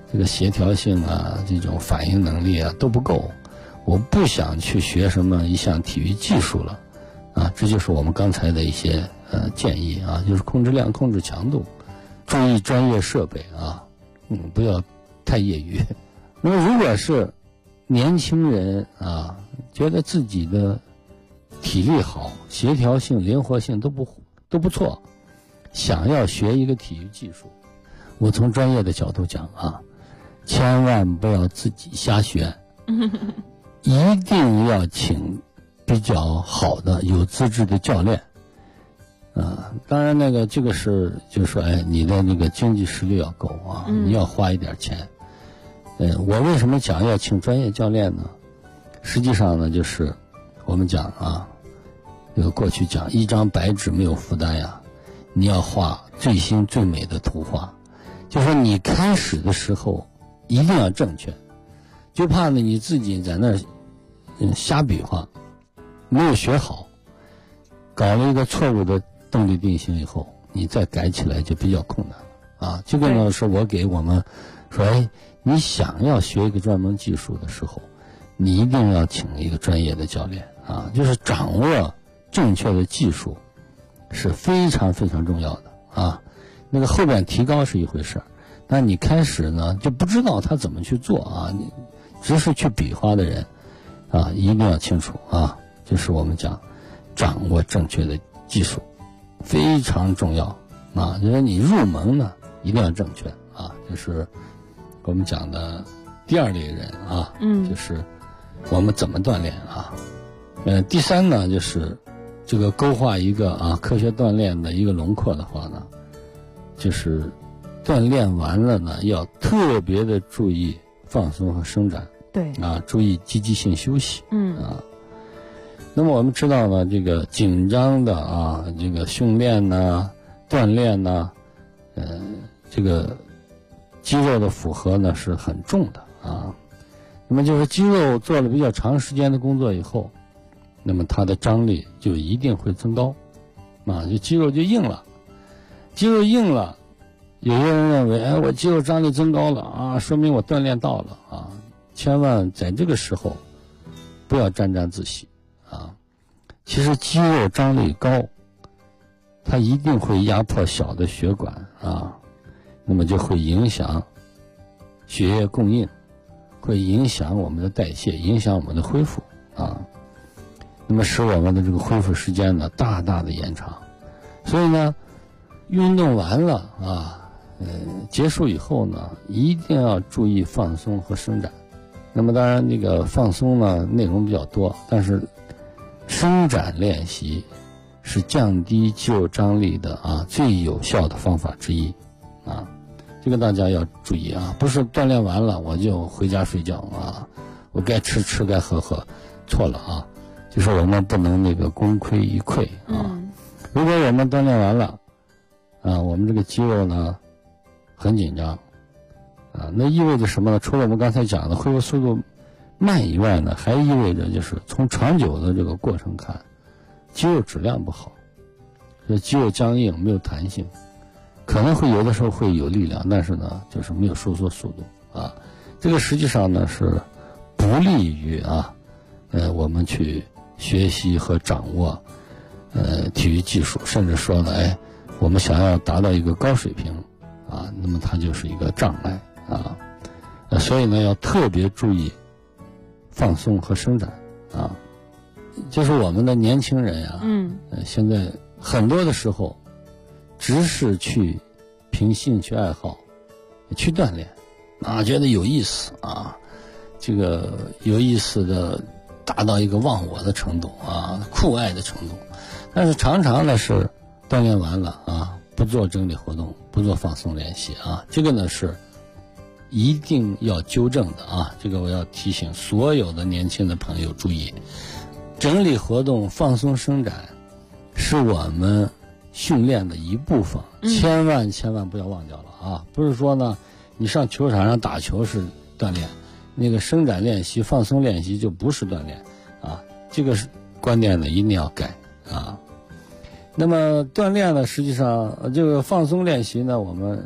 S6: 这个协调性啊，这种反应能力啊都不够，我不想去学什么一项体育技术了啊。这就是我们刚才的一些建议啊，就是控制量、控制强度，注意专业设备啊，不要太业余。那么如果是年轻人啊，觉得自己的体力好、协调性、灵活性都不错，想要学一个体育技术，我从专业的角度讲啊，千万不要自己瞎学，一定要请比较好的有资质的教练啊。当然这个是就是说，你的那个经济实力要够啊，你要花一点钱。我为什么讲要请专业教练呢？实际上呢，就是我们讲啊，这个过去讲一张白纸没有负担呀，你要画最新最美的图画。就说你开始的时候一定要正确，就怕呢你自己在那瞎比划，没有学好，搞了一个错误的动力定型以后，你再改起来就比较困难了啊。这个呢是我给我们说，你想要学一个专门技术的时候，你一定要请一个专业的教练啊，就是掌握正确的技术是非常非常重要的啊。那个后边提高是一回事，但你开始呢就不知道他怎么去做啊，你只是去比划的人啊，一定要清楚啊，就是我们讲掌握正确的技术非常重要啊。就是你入门呢一定要正确啊，就是我们讲的第二类人啊，就是我们怎么锻炼啊。第三呢，就是这个勾画一个科学锻炼的一个轮廓的话呢，就是锻炼完了呢，要特别的注意放松和伸展，
S9: 对
S6: 啊，注意积极性休息，那么我们知道呢，这个紧张的这个训练呢、锻炼呢，这个肌肉的负荷呢是很重的啊。那么就是肌肉做了比较长时间的工作以后，那么它的张力就一定会增高啊，就肌肉就硬了。肌肉硬了，有些人认为，我肌肉张力增高了啊，说明我锻炼到了啊。千万在这个时候不要沾沾自喜啊。其实肌肉张力高，它一定会压迫小的血管啊，那么就会影响血液供应，会影响我们的代谢，影响我们的恢复啊。那么使我们的这个恢复时间呢大大的延长。所以呢，运动完了结束以后呢，一定要注意放松和伸展。那么当然这个放松呢内容比较多，但是伸展练习是降低肌肉张力的最有效的方法之一啊。这个大家要注意啊，不是锻炼完了我就回家睡觉啊，我该吃吃该喝喝，错了啊。就是我们不能功亏一篑啊。如果我们锻炼完了我们这个肌肉呢很紧张那意味着什么呢？除了我们刚才讲的恢复速度慢以外呢，还意味着就是从长久的这个过程看，肌肉质量不好，肌肉僵硬没有弹性，可能会有的时候会有力量，但是呢就是没有收缩速度啊。这个实际上呢是不利于我们去学习和掌握体育技术，甚至说呢我们想要达到一个高水平那么它就是一个障碍所以呢要特别注意放松和伸展就是我们的年轻人现在很多的时候只是去凭兴趣爱好去锻炼觉得有意思这个有意思的达到一个忘我的程度酷爱的程度，但是常常呢是锻炼完了不做整理活动，不做放松练习这个呢是一定要纠正的这个我要提醒所有的年轻的朋友注意，整理活动、放松伸展是我们训练的一部分，千万不要忘掉了不是说呢你上球场上打球是锻炼，那个伸展练习、放松练习就不是锻炼这个是观念呢一定要改那么锻炼呢，实际上这个放松练习呢，我们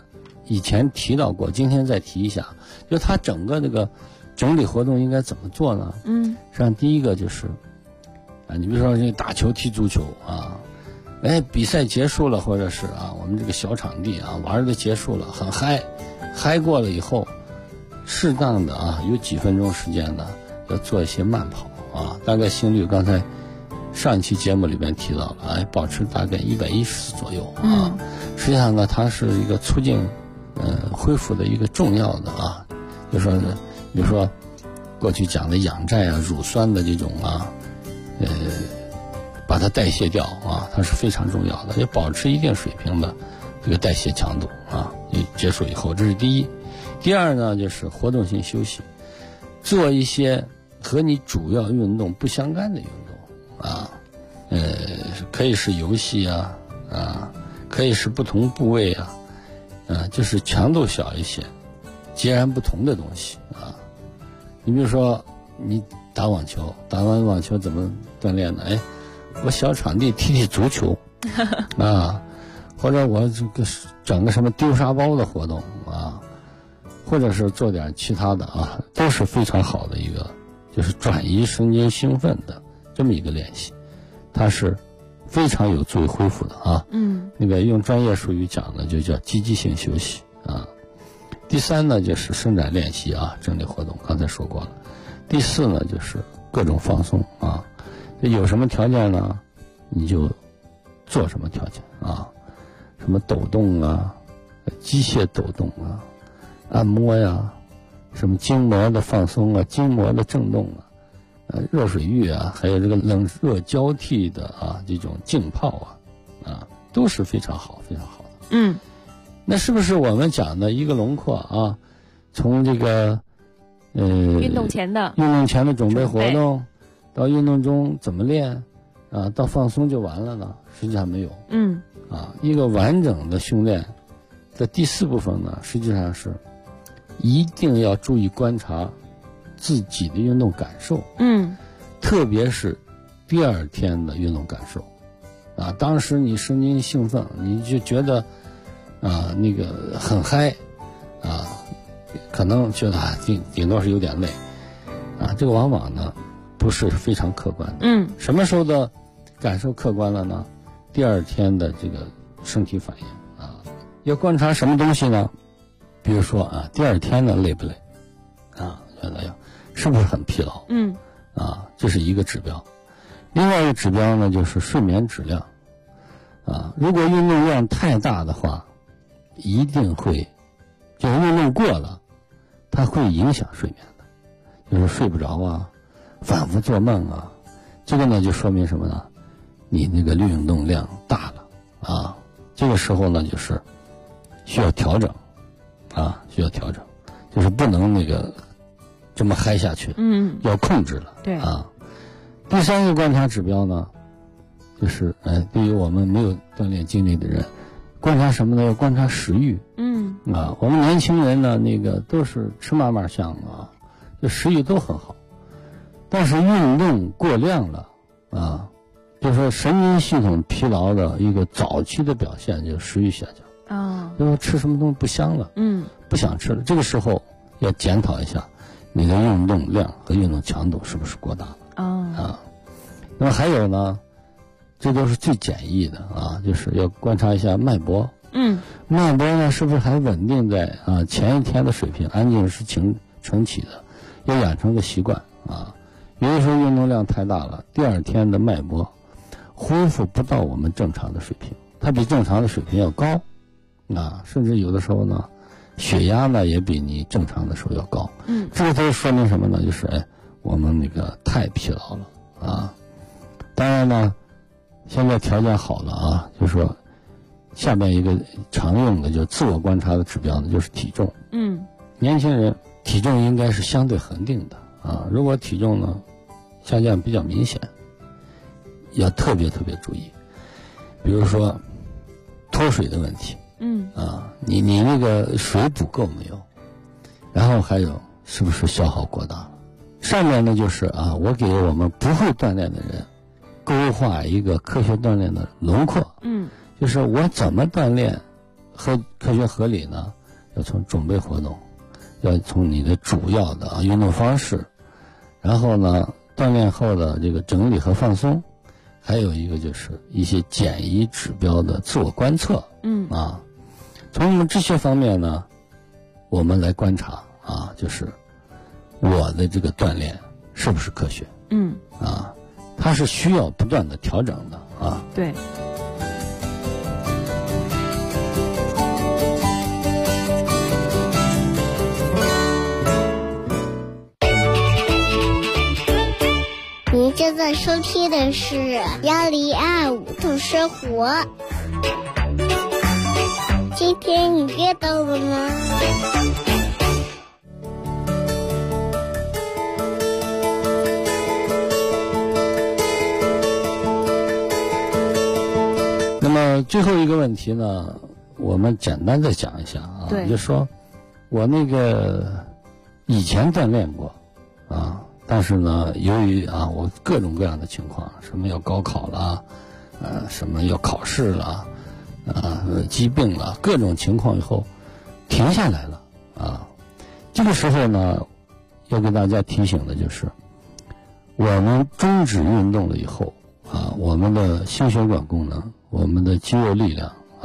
S6: 以前提到过，今天再提一下，就它整个这个整体活动应该怎么做呢？实际上第一个就是你比如说这打球踢足球啊，比赛结束了，或者是我们这个小场地玩的结束了，很嗨过了以后，适当的有几分钟时间呢，要做一些慢跑大概心率刚才上一期节目里边提到了，保持大概110左右实际上呢，它是一个促进恢复的一个重要的就是说比如说过去讲的养寨乳酸的这种把它代谢掉它是非常重要的，要保持一定水平的这个代谢强度结束以后，这是第一。第二呢，就是活动性休息，做一些和你主要运动不相干的运动可以是游戏可以是不同部位就是强度小一些，截然不同的东西你比如说你打网球，打完网球怎么锻炼呢？我小场地踢足球或者我这个整个什么丢沙包的活动或者是做点其他的都是非常好的一个就是转移神经兴奋的这么一个练习，它是非常有助于恢复的那个用专业术语讲的就叫积极性休息第三呢，就是伸展练习整体活动刚才说过了。第四呢，就是各种放松有什么条件呢，你就做什么条件什么抖动机械抖动按摩什么筋膜的放松筋膜的震动热水浴还有这个冷热交替的这种浸泡都是非常好非常好的那是不是我们讲的一个轮廓从这个
S9: 运动前的
S6: 准备活动到运动中怎么练到放松就完了呢？实际上没有一个完整的训练的第四部分呢，实际上是一定要注意观察自己的运动感受特别是第二天的运动感受当时你神经兴奋，你就觉得那个很嗨可能觉得顶多是有点累这个往往呢不是非常客观的什么时候的感受客观了呢？第二天的这个身体反应要观察什么东西呢？比如说第二天呢累不累原来是不是很疲劳这是一个指标。另外一个指标呢，就是睡眠质量如果运动量太大的话，一定会就是运动过了，它会影响睡眠的，就是睡不着反复做梦这个呢就说明什么呢？你那个运动量大了这个时候呢就是需要调整需要调整，就是不能那个这么嗨下去要控制了
S9: 对
S6: 第三个观察指标呢，就是对于我们没有锻炼经历的人，观察什么呢？要观察食欲我们年轻人呢那个都是吃嘛嘛香就食欲都很好，但是运动过量了就是说神经系统疲劳的一个早期的表现就是食欲下降就是吃什么东西不香了不想吃了，这个时候要检讨一下你的运动量和运动强度是不是过大了那么还有呢，这都是最简易的就是要观察一下脉搏脉搏呢是不是还稳定在前一天的水平，安静是晨起的，要养成个习惯有的时候运动量太大了，第二天的脉搏恢复不到我们正常的水平，它比正常的水平要高甚至有的时候呢血压呢也比你正常的时候要高这个都说明什么呢？就是我们那个太疲劳了当然呢现在条件好了就是说下面一个常用的就是自我观察的指标呢，就是体重年轻人体重应该是相对恒定的如果体重呢下降比较明显，要特别特别注意，比如说脱水的问题你那个水补够没有，然后还有是不是消耗过大了。上面呢就是我给我们不会锻炼的人勾画一个科学锻炼的轮廓就是我怎么锻炼和科学合理呢？ 要从准备活动，要从你的主要的运动方式，然后呢锻炼后的这个整理和放松，还有一个就是一些简易指标的自我观测。从我们这些方面呢，我们来观察就是我的这个锻炼是不是科学？它是需要不断的调整的
S9: 对。
S10: 您正在收听的是1025度生活。今天你阅到了吗？
S6: 那么最后一个问题呢，我们简单再讲一下就说我那个以前锻炼过但是呢，由于我各种各样的情况，什么要高考了，什么要考试了，疾病了，各种情况以后停下来了这个时候呢，要给大家提醒的就是，我们终止运动了以后我们的心血管功能，我们的肌肉力量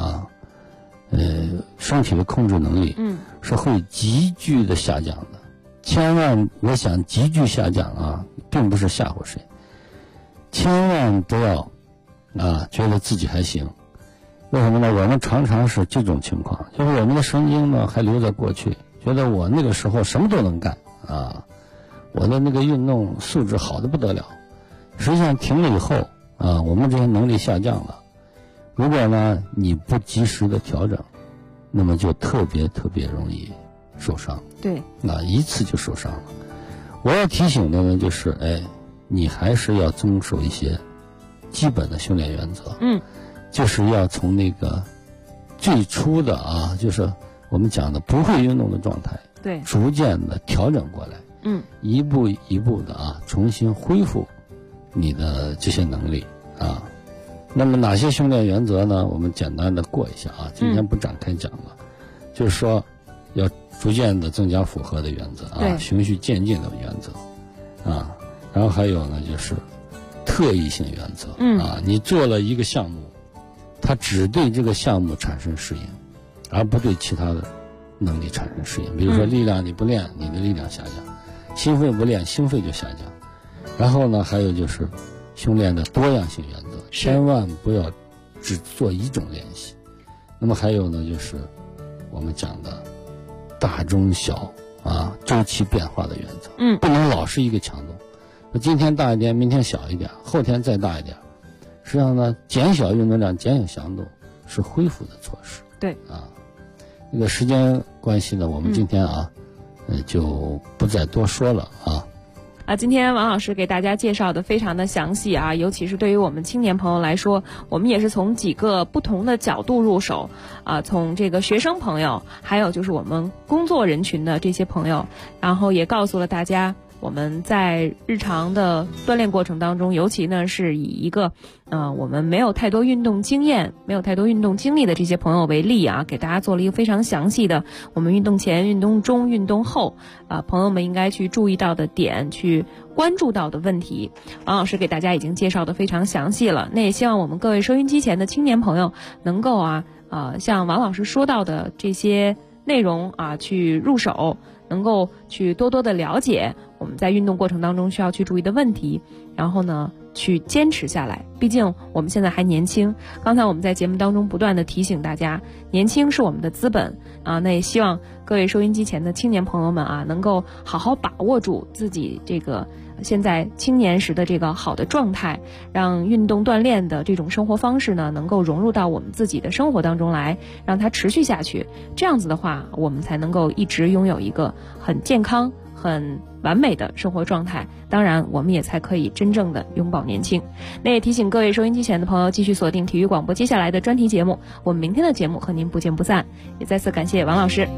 S6: 身体的控制能力是会急剧的下降的。千万，我想急剧下降并不是吓唬谁，千万不要觉得自己还行。为什么呢？我们常常是这种情况，就是我们的神经呢还留在过去，觉得我那个时候什么都能干我的那个运动素质好的不得了。实际上停了以后我们这些能力下降了。如果呢你不及时的调整，那么就特别容易受伤。
S9: 对，
S6: 一次就受伤了。我要提醒的呢，就是你还是要遵守一些基本的训练原则。就是要从那个最初的就是我们讲的不会运动的状态，
S9: 对，
S6: 逐渐的调整过来。一步一步的重新恢复你的这些能力那么哪些训练原则呢？我们简单的过一下今天不展开讲了。就是说要逐渐的增加负荷的原则循序渐进的原则然后还有呢就是特异性原则你做了一个项目，它只对这个项目产生适应，而不对其他的能力产生适应。比如说力量你不练，你的力量下降；心肺不练，心肺就下降。然后呢还有就是训练的多样性原则，千万不要只做一种练习。那么还有呢就是我们讲的大中小周期变化的原则不能老是一个强度，今天大一点，明天小一点，后天再大一点。实际上呢，减小运动量，减小强度是恢复的措施。
S9: 对
S6: 那个时间关系呢，我们今天就不再多说了
S9: 今天王老师给大家介绍的非常的详细尤其是对于我们青年朋友来说，我们也是从几个不同的角度入手从这个学生朋友，还有就是我们工作人群的这些朋友，然后也告诉了大家我们在日常的锻炼过程当中，尤其呢是以一个我们没有太多运动经验、没有太多运动经历的这些朋友为例给大家做了一个非常详细的我们运动前、运动中、运动后朋友们应该去注意到的点、去关注到的问题。王老师给大家已经介绍的非常详细了，那也希望我们各位收音机前的青年朋友能够像王老师说到的这些内容去入手，能够去多多的了解我们在运动过程当中需要去注意的问题，然后呢去坚持下来。毕竟我们现在还年轻，刚才我们在节目当中不断的提醒大家，年轻是我们的资本那也希望各位收音机前的青年朋友们能够好好把握住自己这个现在青年时的这个好的状态，让运动锻炼的这种生活方式呢能够融入到我们自己的生活当中来，让它持续下去。这样子的话，我们才能够一直拥有一个很健康、很完美的生活状态，当然我们也才可以真正的永葆年轻。那也提醒各位收音机前的朋友继续锁定体育广播接下来的专题节目，我们明天的节目和您不见不散。也再次感谢王老师。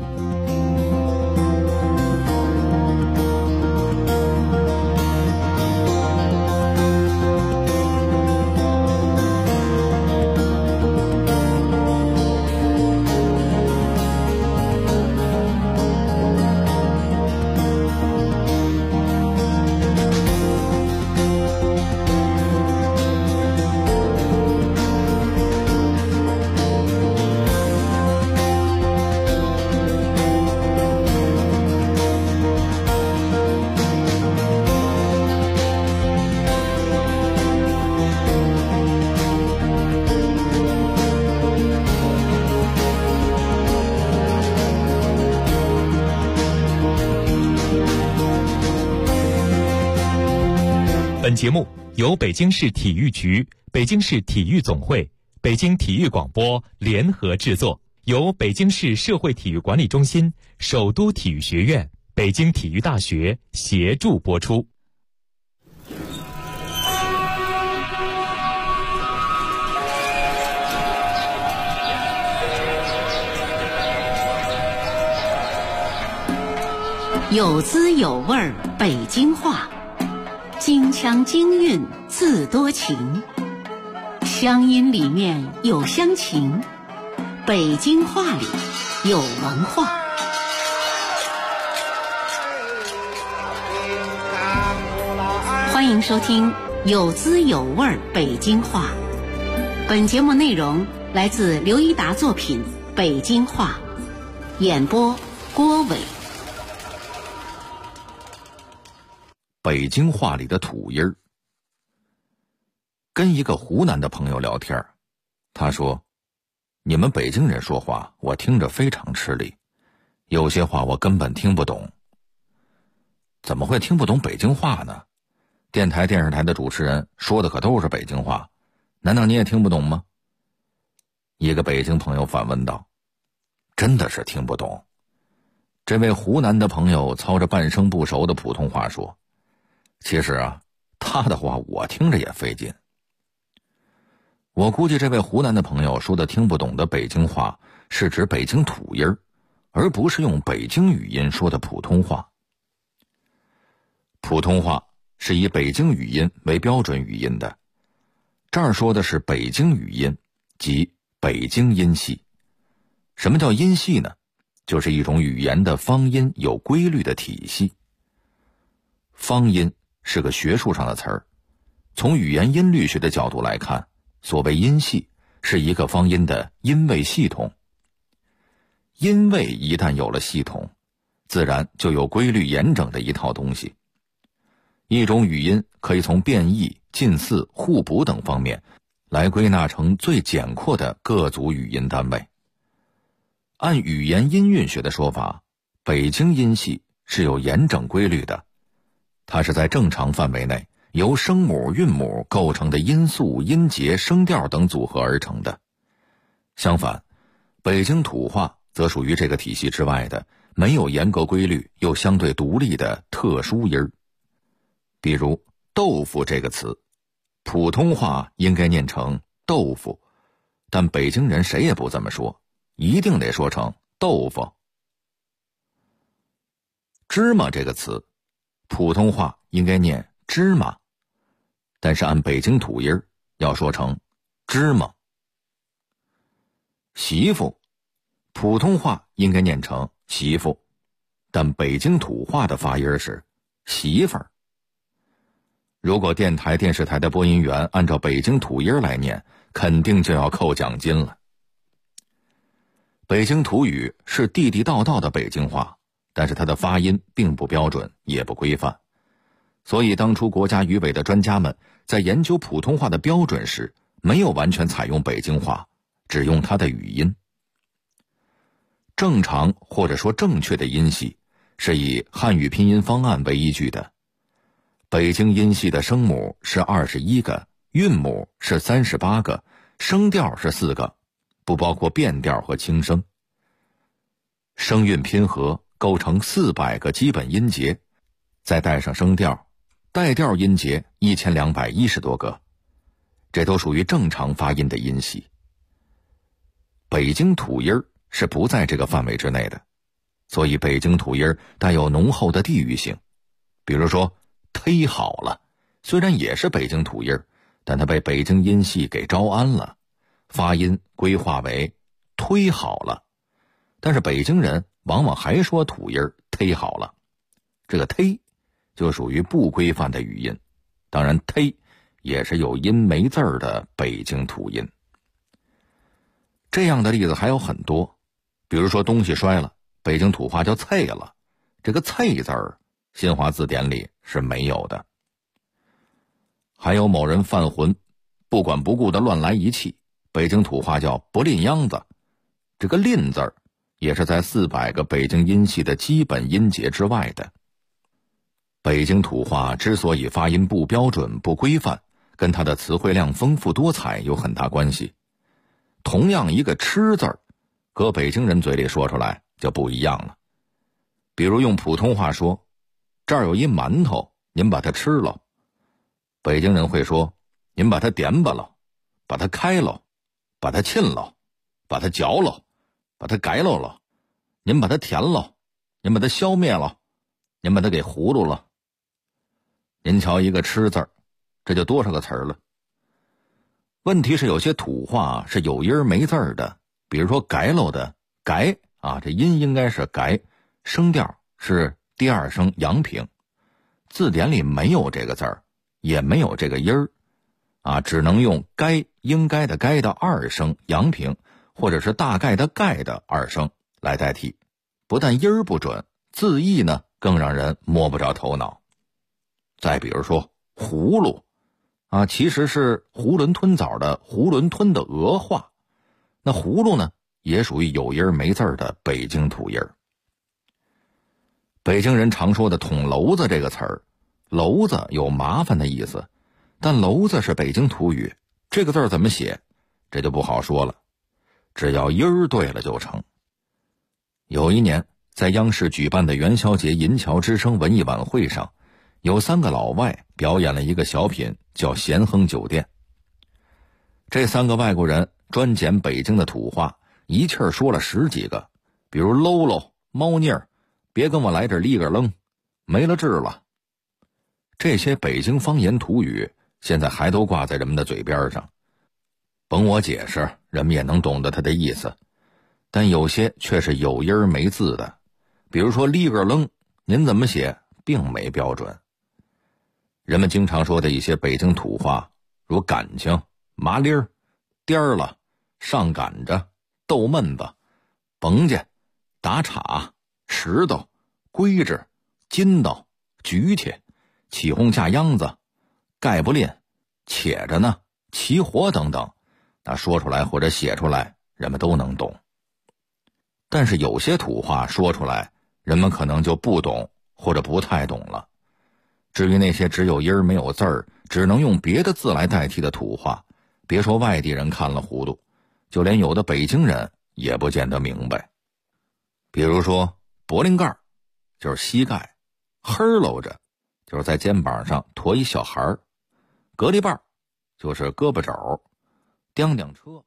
S8: 本节目由北京市体育局、北京市体育总会、北京体育广播联合制作，由北京市社会体育管理中心、首都体育学院、北京体育大学协助播出。
S1: 有滋有味儿北京话，京腔京韵自多情，乡音里面有乡情，北京话里有文化。欢迎收听有滋有味儿北京话。本节目内容来自刘一达作品《北京话》，演播郭伟。
S11: 北京话里的土音儿。跟一个湖南的朋友聊天，他说：“你们北京人说话，我听着非常吃力，有些话我根本听不懂。”怎么会听不懂北京话呢？电台、电视台的主持人说的可都是北京话，难道你也听不懂吗？一个北京朋友反问道：“真的是听不懂。”这位湖南的朋友操着半生不熟的普通话说：“其实啊，他的话我听着也费劲。”我估计这位湖南的朋友说的听不懂的北京话是指北京土音儿，而不是用北京语音说的普通话。普通话是以北京语音为标准语音的，这儿说的是北京语音，即北京音系。什么叫音系呢？就是一种语言的方音有规律的体系。方音是个学术上的词儿，从语言音律学的角度来看，所谓音系是一个方音的音位系统。音位一旦有了系统，自然就有规律严整的一套东西。一种语音可以从变异、近似、互补等方面来归纳成最简括的各组语音单位。按语言音韵学的说法，北京音系是有严整规律的，它是在正常范围内由声母、韵母构成的音素、音节、声调等组合而成的。相反，北京土话则属于这个体系之外的没有严格规律又相对独立的特殊音儿。比如豆腐这个词，普通话应该念成豆腐，但北京人谁也不这么说，一定得说成豆腐。芝麻这个词，普通话应该念芝麻，但是按北京土音儿要说成芝麻。媳妇，普通话应该念成媳妇，但北京土话的发音是媳妇儿。如果电台、电视台的播音员按照北京土音来念，肯定就要扣奖金了。北京土语是地地道道的北京话，但是它的发音并不标准，也不规范。所以当初国家语委的专家们在研究普通话的标准时，没有完全采用北京话，只用它的语音。正常或者说正确的音系是以汉语拼音方案为依据的。北京音系的声母是21个，韵母是38个，声调是4个，不包括变调和轻声。声韵拼合构成400个基本音节，再带上声调，带调音节1210多个，这都属于正常发音的音系。北京土音是不在这个范围之内的，所以北京土音带有浓厚的地域性。比如说忒好了，虽然也是北京土音，但它被北京音系给招安了，发音规划为忒好了。但是北京人往往还说土音忒好了，这个忒就属于不规范的语音，当然忒也是有音没字儿的北京土音。这样的例子还有很多，比如说东西摔了，北京土话叫啐了，这个啐字儿新华字典里是没有的。还有某人犯浑，不管不顾的乱来一气，北京土话叫不吝秧子，这个吝字儿也是在400个北京音系的基本音节之外的。 北京土话之所以发音不标准、不规范，跟它的词汇量丰富多彩有很大关系。同样一个吃字儿，搁北京人嘴里说出来就不一样了。比如用普通话说，这儿有一馒头，您把它吃了。北京人会说，您把它点吧了，把它开了，把它沁了，把它嚼了，把它改了，您把它填了，您把它消灭了，您把它给葫芦了。您瞧一个吃字儿，这就多少个词儿了。问题是有些土话是有音没字儿的，比如说改喽的改啊，这音应该是改，声调是第二声阳平，字典里没有这个字儿，也没有这个音儿啊，只能用该应该的该的二声阳平，或者是大概的概的二声来代替。不但音儿不准，字义呢更让人摸不着头脑。再比如说葫芦啊，其实是囫囵吞枣的囫囵吞的俄话，那葫芦呢也属于有音没字的北京土音儿。北京人常说的捅娄子这个词儿，娄子有麻烦的意思，但娄子是北京土语，这个字儿怎么写这就不好说了，只要音儿对了就成。有一年在央视举办的元宵节银桥之声文艺晚会上，有3个老外表演了一个小品叫咸亨酒店。这3个外国人专捡北京的土话，一气儿说了10几个，比如喽喽、猫腻儿、别跟我来这立个愣、没了治了。这些北京方言土语现在还都挂在人们的嘴边上，甭我解释，人们也能懂得它的意思，但有些却是有音没字的，比如说立个愣，您怎么写并没标准。人们经常说的一些北京土话，如感情、麻利儿、颠儿了、上赶着、逗闷子、甭家、打岔、石头、规制、筋道、举起、起哄架秧子、盖不吝、且着呢、起火等等，那说出来或者写出来人们都能懂。但是有些土话说出来人们可能就不懂或者不太懂了。至于那些只有音儿没有字儿，只能用别的字来代替的土话，别说外地人看了糊涂，就连有的北京人也不见得明白。比如说脖领盖就是膝盖，呵喽着就是在肩膀上驮一小孩儿，隔离瓣就是胳膊肘，叮叮车。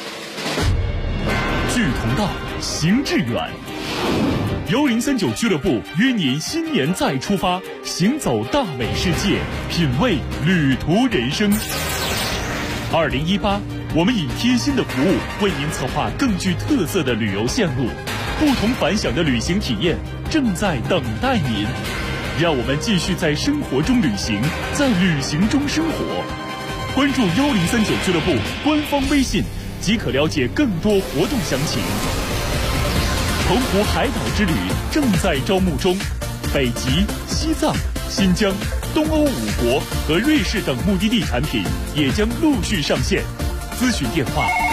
S12: 志同道，行致远。1039俱乐部约您新年再出发，行走大美世界，品味旅途人生。2018，我们以贴心的服务为您策划更具特色的旅游线路，不同凡响的旅行体验正在等待您。让我们继续在生活中旅行，在旅行中生活。关注1039俱乐部官方微信，即可了解更多活动详情。澎湖海岛之旅正在招募中，北极、西藏、新疆、东欧5国和瑞士等目的地产品也将陆续上线。咨询电话